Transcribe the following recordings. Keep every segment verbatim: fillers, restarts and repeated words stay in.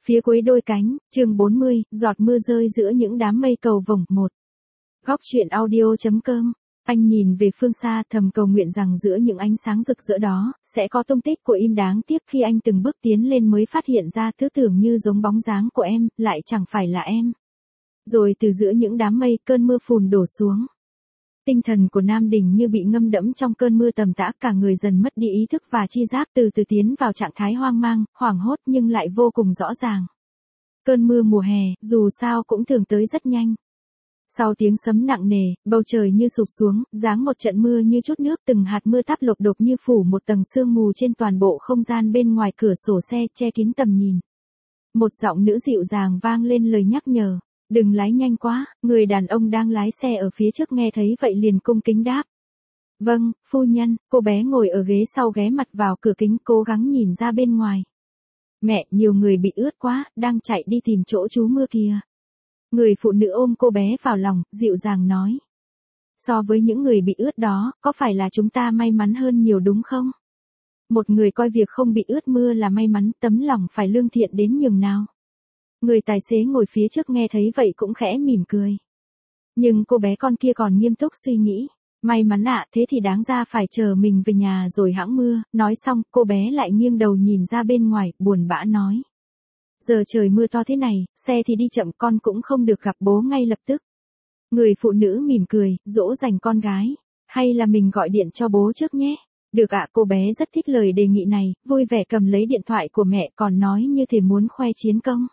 Phía cuối đôi cánh, chương bốn mươi, giọt mưa rơi giữa những đám mây cầu vồng. Một. Góc truyện audio chấm com. Anh nhìn về phương xa, thầm cầu nguyện rằng giữa những ánh sáng rực rỡ đó, sẽ có tung tích của im. Đáng tiếc khi anh từng bước tiến lên mới phát hiện ra thứ tưởng như giống bóng dáng của em, lại chẳng phải là em. Rồi từ giữa những đám mây, cơn mưa phùn đổ xuống. Tinh thần của Nam Đình như bị ngâm đẫm trong cơn mưa tầm tã, cả người dần mất đi ý thức và chi giác, từ từ tiến vào trạng thái hoang mang, hoảng hốt nhưng lại vô cùng rõ ràng. Cơn mưa mùa hè, dù sao cũng thường tới rất nhanh. Sau tiếng sấm nặng nề, bầu trời như sụp xuống, giáng một trận mưa như chút nước, từng hạt mưa táp lộp đột như phủ một tầng sương mù trên toàn bộ không gian bên ngoài cửa sổ xe, che kín tầm nhìn. Một giọng nữ dịu dàng vang lên lời nhắc nhở. Đừng lái nhanh quá. Người đàn ông đang lái xe ở phía trước nghe thấy vậy liền cung kính đáp. Vâng, phu nhân. Cô bé ngồi ở ghế sau ghé mặt vào cửa kính, cố gắng nhìn ra bên ngoài. Mẹ, nhiều người bị ướt quá, đang chạy đi tìm chỗ trú mưa kìa. Người phụ nữ ôm cô bé vào lòng, dịu dàng nói. So với những người bị ướt đó, có phải là chúng ta may mắn hơn nhiều đúng không? Một người coi việc không bị ướt mưa là may mắn, tấm lòng phải lương thiện đến nhường nào. Người tài xế ngồi phía trước nghe thấy vậy cũng khẽ mỉm cười. Nhưng cô bé con kia còn nghiêm túc suy nghĩ. May mắn ạ, thế thì đáng ra phải chờ mình về nhà rồi hẵng mưa. Nói xong, cô bé lại nghiêng đầu nhìn ra bên ngoài, buồn bã nói. Giờ trời mưa to thế này, xe thì đi chậm, con cũng không được gặp bố ngay lập tức. Người phụ nữ mỉm cười, dỗ dành con gái. Hay là mình gọi điện cho bố trước nhé. Được ạ, cô bé rất thích lời đề nghị này, vui vẻ cầm lấy điện thoại của mẹ, còn nói như thể muốn khoe chiến công.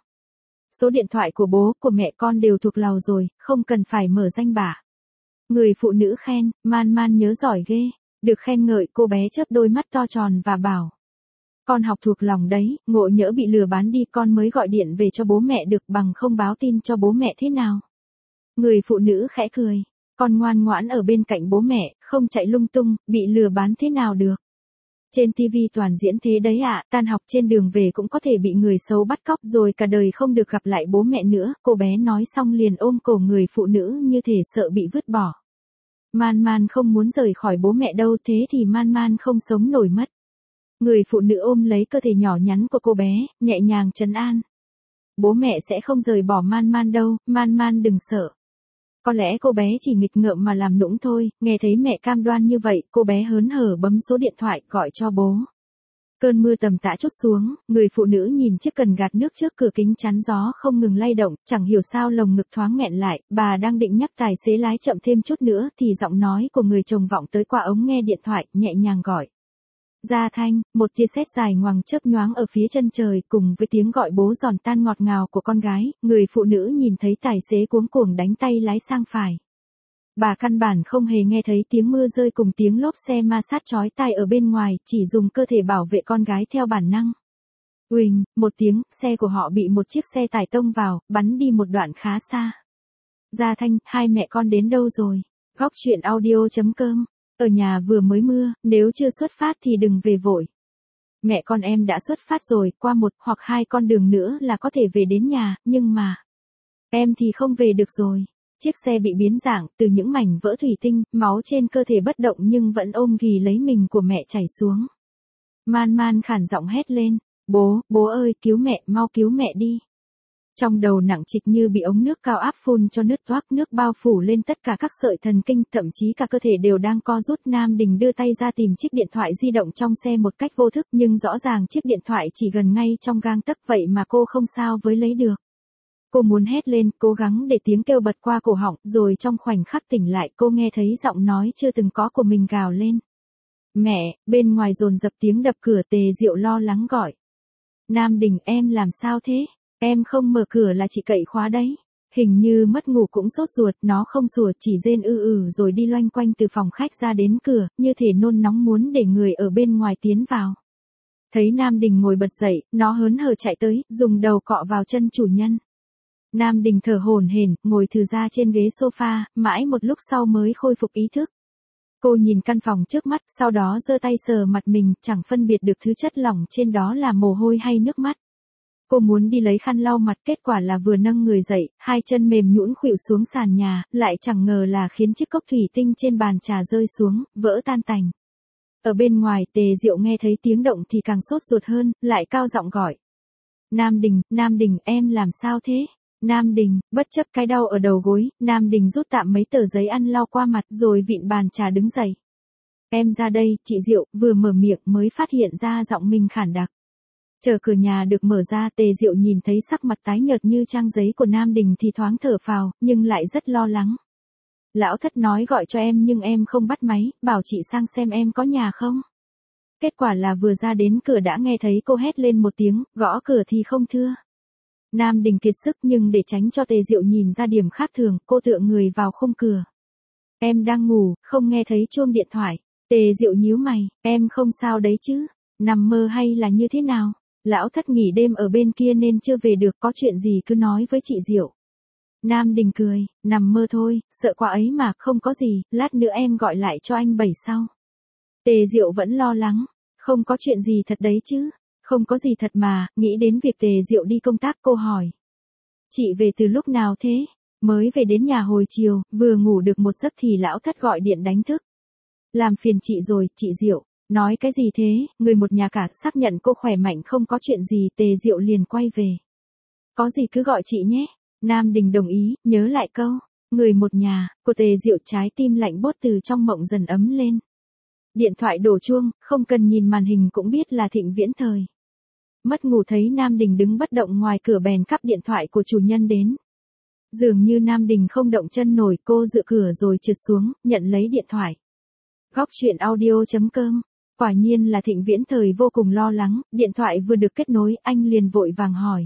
Số điện thoại của bố, của mẹ con đều thuộc lầu rồi, không cần phải mở danh bạ. Người phụ nữ khen, Man Man nhớ giỏi ghê. Được khen ngợi, cô bé chớp đôi mắt to tròn và bảo. Con học thuộc lòng đấy, ngộ nhỡ bị lừa bán đi con mới gọi điện về cho bố mẹ được, bằng không báo tin cho bố mẹ thế nào. Người phụ nữ khẽ cười. Con ngoan ngoãn ở bên cạnh bố mẹ, không chạy lung tung, bị lừa bán thế nào được. Trên ti vi toàn diễn thế đấy ạ, à, tan học trên đường về cũng có thể bị người xấu bắt cóc rồi cả đời không được gặp lại bố mẹ nữa. Cô bé nói xong liền ôm cổ người phụ nữ như thể sợ bị vứt bỏ. Man Man không muốn rời khỏi bố mẹ đâu, thế thì Man Man không sống nổi mất. Người phụ nữ ôm lấy cơ thể nhỏ nhắn của cô bé, nhẹ nhàng trấn an. Bố mẹ sẽ không rời bỏ Man Man đâu, Man Man đừng sợ. Có lẽ cô bé chỉ nghịch ngợm mà làm nũng thôi, nghe thấy mẹ cam đoan như vậy, cô bé hớn hở bấm số điện thoại gọi cho bố. Cơn mưa tầm tã trút xuống, người phụ nữ nhìn chiếc cần gạt nước trước cửa kính chắn gió không ngừng lay động, chẳng hiểu sao lồng ngực thoáng nghẹn lại, bà đang định nhắc tài xế lái chậm thêm chút nữa thì giọng nói của người chồng vọng tới qua ống nghe điện thoại, nhẹ nhàng gọi. Gia Thanh, một tia sét dài ngoằng chớp nhoáng ở phía chân trời, cùng với tiếng gọi bố giòn tan ngọt ngào của con gái, người phụ nữ nhìn thấy tài xế cuống cuồng đánh tay lái sang phải. Bà căn bản không hề nghe thấy tiếng mưa rơi cùng tiếng lốp xe ma sát chói tai ở bên ngoài, chỉ dùng cơ thể bảo vệ con gái theo bản năng. Uỳnh, một tiếng, xe của họ bị một chiếc xe tải tông vào, bắn đi một đoạn khá xa. Gia Thanh, hai mẹ con đến đâu rồi? Góc truyện audio chấm com. Ở nhà vừa mới mưa, nếu chưa xuất phát thì đừng về vội. Mẹ con em đã xuất phát rồi, qua một hoặc hai con đường nữa là có thể về đến nhà, nhưng mà... Em thì không về được rồi. Chiếc xe bị biến dạng, từ những mảnh vỡ thủy tinh, máu trên cơ thể bất động nhưng vẫn ôm ghì lấy mình của mẹ chảy xuống. Man Man khản giọng hét lên. Bố, bố ơi, cứu mẹ, mau cứu mẹ đi. Trong đầu nặng trịch như bị ống nước cao áp phun cho nứt toác, nước bao phủ lên tất cả các sợi thần kinh, thậm chí cả cơ thể đều đang co rút. Nam Đình đưa tay ra tìm chiếc điện thoại di động trong xe một cách vô thức, nhưng rõ ràng chiếc điện thoại chỉ gần ngay trong gang tấc, vậy mà cô không sao với lấy được. Cô muốn hét lên, cố gắng để tiếng kêu bật qua cổ họng, rồi trong khoảnh khắc tỉnh lại cô nghe thấy giọng nói chưa từng có của mình gào lên. Mẹ, bên ngoài dồn dập tiếng đập cửa. Tề Diệu lo lắng gọi. Nam Đình, em làm sao thế? Em không mở cửa là chị cậy khóa đấy. Hình như mất ngủ cũng sốt ruột, nó không sủa, chỉ rên ư ử rồi đi loanh quanh từ phòng khách ra đến cửa, như thể nôn nóng muốn để người ở bên ngoài tiến vào. Thấy Nam Đình ngồi bật dậy, nó hớn hở chạy tới, dùng đầu cọ vào chân chủ nhân. Nam Đình thở hổn hển, ngồi thừ ra trên ghế sofa, mãi một lúc sau mới khôi phục ý thức. Cô nhìn căn phòng trước mắt, sau đó giơ tay sờ mặt mình, chẳng phân biệt được thứ chất lỏng trên đó là mồ hôi hay nước mắt. Cô muốn đi lấy khăn lau mặt, kết quả là vừa nâng người dậy, hai chân mềm nhũn khuỵu xuống sàn nhà, lại chẳng ngờ là khiến chiếc cốc thủy tinh trên bàn trà rơi xuống, vỡ tan tành. Ở bên ngoài, Tề Diệu nghe thấy tiếng động thì càng sốt ruột hơn, lại cao giọng gọi. Nam Đình, Nam Đình, em làm sao thế? Nam Đình, bất chấp cái đau ở đầu gối, Nam Đình rút tạm mấy tờ giấy ăn lau qua mặt rồi vịn bàn trà đứng dậy. Em ra đây, chị Diệu, vừa mở miệng mới phát hiện ra giọng mình khản đặc. Chờ cửa nhà được mở ra, Tề Diệu nhìn thấy sắc mặt tái nhợt như trang giấy của Nam Đình thì thoáng thở phào, nhưng lại rất lo lắng. Lão thất nói gọi cho em nhưng em không bắt máy, bảo chị sang xem em có nhà không. Kết quả là vừa ra đến cửa đã nghe thấy cô hét lên một tiếng, gõ cửa thì không thưa. Nam Đình kiệt sức nhưng để tránh cho Tề Diệu nhìn ra điểm khác thường, cô tựa người vào khung cửa. Em đang ngủ, không nghe thấy chuông điện thoại. Tề Diệu nhíu mày, em không sao đấy chứ? Nằm mơ hay là như thế nào? Lão thất nghỉ đêm ở bên kia nên chưa về được, có chuyện gì cứ nói với chị Diệu. Nam Đình cười, nằm mơ thôi, sợ quá ấy mà, không có gì, lát nữa em gọi lại cho anh Bảy sau. Tề Diệu vẫn lo lắng, không có chuyện gì thật đấy chứ? Không có gì thật mà, nghĩ đến việc Tề Diệu đi công tác cô hỏi. Chị về từ lúc nào thế? Mới về đến nhà hồi chiều, vừa ngủ được một giấc thì lão thất gọi điện đánh thức. Làm phiền chị rồi, chị Diệu. Nói cái gì thế, người một nhà cả, xác nhận cô khỏe mạnh không có chuyện gì, Tề Diệu liền quay về. Có gì cứ gọi chị nhé. Nam Đình đồng ý, nhớ lại câu, người một nhà, của Tề Diệu, trái tim lạnh bốt từ trong mộng dần ấm lên. Điện thoại đổ chuông, không cần nhìn màn hình cũng biết là Thịnh Viễn Thời. Mất ngủ thấy Nam Đình đứng bất động ngoài cửa bèn cắp điện thoại của chủ nhân đến. Dường như Nam Đình không động chân nổi, cô dựa cửa rồi trượt xuống, nhận lấy điện thoại. Góc truyện audio chấm com. Quả nhiên là Thịnh Viễn Thời vô cùng lo lắng, điện thoại vừa được kết nối, anh liền vội vàng hỏi.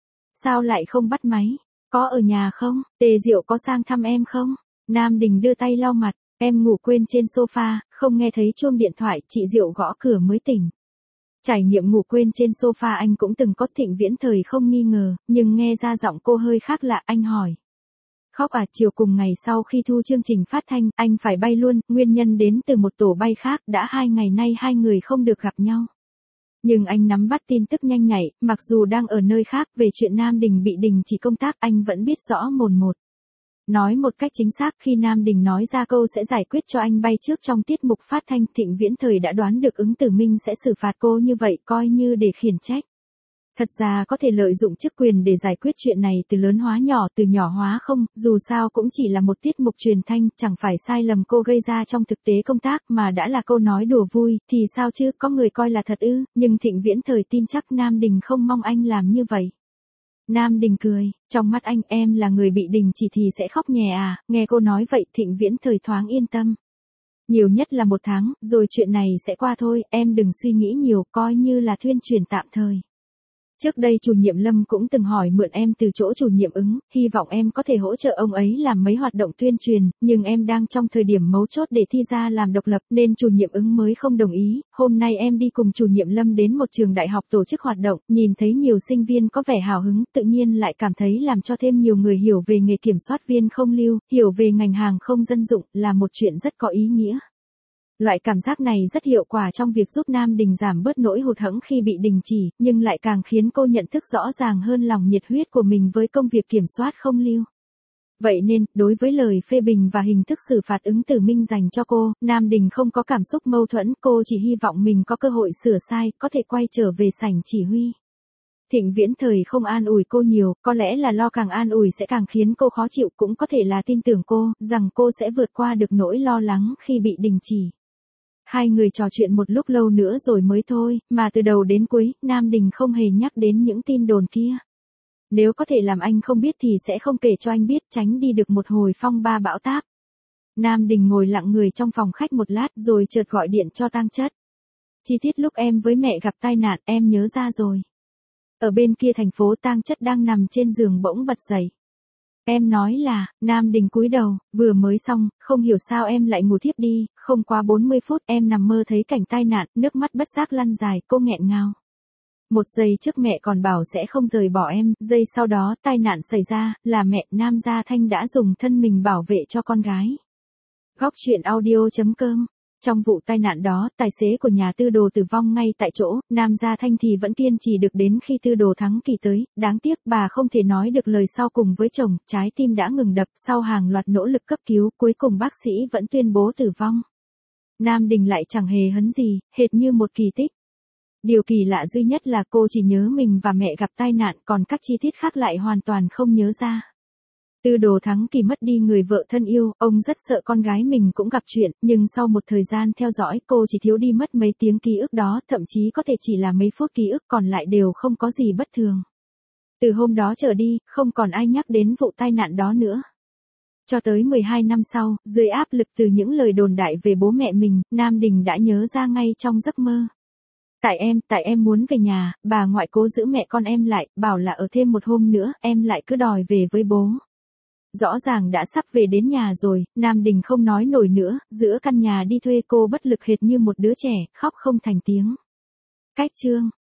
Sao lại không bắt máy? Có ở nhà không? Tề Diệu có sang thăm em không? Nam Đình đưa tay lau mặt, em ngủ quên trên sofa, không nghe thấy chuông điện thoại, chị Diệu gõ cửa mới tỉnh. Trải nghiệm ngủ quên trên sofa anh cũng từng có, Thịnh Viễn Thời không nghi ngờ, nhưng nghe ra giọng cô hơi khác lạ, anh hỏi. Khóc à? Chiều cùng ngày sau khi thu chương trình phát thanh, anh phải bay luôn, nguyên nhân đến từ một tổ bay khác, đã hai ngày nay hai người không được gặp nhau. Nhưng anh nắm bắt tin tức nhanh nhạy, mặc dù đang ở nơi khác, về chuyện Nam Đình bị đình chỉ công tác anh vẫn biết rõ mồn một. Nói một cách chính xác, khi Nam Đình nói ra câu sẽ giải quyết cho anh bay trước trong tiết mục phát thanh, Thịnh Viễn Thời đã đoán được ứng tử minh sẽ xử phạt cô như vậy, coi như để khiển trách. Thật ra có thể lợi dụng chức quyền để giải quyết chuyện này, từ lớn hóa nhỏ, từ nhỏ hóa không, dù sao cũng chỉ là một tiết mục truyền thanh, chẳng phải sai lầm cô gây ra trong thực tế công tác mà đã là câu nói đùa vui, thì sao chứ, có người coi là thật ư, nhưng Thịnh Viễn Thời tin chắc Nam Đình không mong anh làm như vậy. Nam Đình cười, trong mắt anh, em là người bị đình chỉ thì sẽ khóc nhè à, nghe cô nói vậy Thịnh Viễn Thời thoáng yên tâm. Nhiều nhất là một tháng, rồi chuyện này sẽ qua thôi, em đừng suy nghĩ nhiều, coi như là thuyên truyền tạm thời. Trước đây chủ nhiệm Lâm cũng từng hỏi mượn em từ chỗ chủ nhiệm Ứng, hy vọng em có thể hỗ trợ ông ấy làm mấy hoạt động tuyên truyền, nhưng em đang trong thời điểm mấu chốt để thi ra làm độc lập nên chủ nhiệm Ứng mới không đồng ý. Hôm nay em đi cùng chủ nhiệm Lâm đến một trường đại học tổ chức hoạt động, nhìn thấy nhiều sinh viên có vẻ hào hứng, tự nhiên lại cảm thấy làm cho thêm nhiều người hiểu về nghề kiểm soát viên không lưu, hiểu về ngành hàng không dân dụng là một chuyện rất có ý nghĩa. Loại cảm giác này rất hiệu quả trong việc giúp Nam Đình giảm bớt nỗi hụt hẫng khi bị đình chỉ, nhưng lại càng khiến cô nhận thức rõ ràng hơn lòng nhiệt huyết của mình với công việc kiểm soát không lưu. Vậy nên, đối với lời phê bình và hình thức xử phạt ứng tử minh dành cho cô, Nam Đình không có cảm xúc mâu thuẫn, cô chỉ hy vọng mình có cơ hội sửa sai, có thể quay trở về sảnh chỉ huy. Thịnh Viễn Thời không an ủi cô nhiều, có lẽ là lo càng an ủi sẽ càng khiến cô khó chịu, cũng có thể là tin tưởng cô, rằng cô sẽ vượt qua được nỗi lo lắng khi bị đình chỉ. Hai người trò chuyện một lúc lâu nữa rồi mới thôi, mà từ đầu đến cuối, Nam Đình không hề nhắc đến những tin đồn kia. Nếu có thể làm anh không biết thì sẽ không kể cho anh biết, tránh đi được một hồi phong ba bão táp. Nam Đình ngồi lặng người trong phòng khách một lát rồi chợt gọi điện cho Tang Chất. Chi tiết lúc em với mẹ gặp tai nạn em nhớ ra rồi. Ở bên kia thành phố, Tang Chất đang nằm trên giường bỗng bật dậy. Em nói là, Nam Đình cúi đầu, vừa mới xong, không hiểu sao em lại ngủ thiếp đi, không quá bốn mươi phút em nằm mơ thấy cảnh tai nạn, nước mắt bất giác lăn dài, cô nghẹn ngào. Một giây trước mẹ còn bảo sẽ không rời bỏ em, giây sau đó tai nạn xảy ra, là mẹ Nam Gia Thanh đã dùng thân mình bảo vệ cho con gái. Góc truyện audio chấm com. Trong vụ tai nạn đó, tài xế của nhà Tư Đồ tử vong ngay tại chỗ, Nam Gia Thanh thì vẫn kiên trì được đến khi Tư Đồ Thắng Kỳ tới, đáng tiếc bà không thể nói được lời sau cùng với chồng, trái tim đã ngừng đập, sau hàng loạt nỗ lực cấp cứu, cuối cùng bác sĩ vẫn tuyên bố tử vong. Nam Đình lại chẳng hề hấn gì, hệt như một kỳ tích. Điều kỳ lạ duy nhất là cô chỉ nhớ mình và mẹ gặp tai nạn, còn các chi tiết khác lại hoàn toàn không nhớ ra. Từ Đồ Thắng Kỳ mất đi người vợ thân yêu, ông rất sợ con gái mình cũng gặp chuyện, nhưng sau một thời gian theo dõi, cô chỉ thiếu đi mất mấy tiếng ký ức đó, thậm chí có thể chỉ là mấy phút ký ức, còn lại đều không có gì bất thường. Từ hôm đó trở đi, không còn ai nhắc đến vụ tai nạn đó nữa. Cho tới mười hai năm sau, dưới áp lực từ những lời đồn đại về bố mẹ mình, Nam Đình đã nhớ ra ngay trong giấc mơ. Tại em, tại em muốn về nhà, bà ngoại cố giữ mẹ con em lại, bảo là ở thêm một hôm nữa, em lại cứ đòi về với bố. Rõ ràng đã sắp về đến nhà rồi, Nam Đình không nói nổi nữa, giữa căn nhà đi thuê cô bất lực hệt như một đứa trẻ, khóc không thành tiếng. Cách chương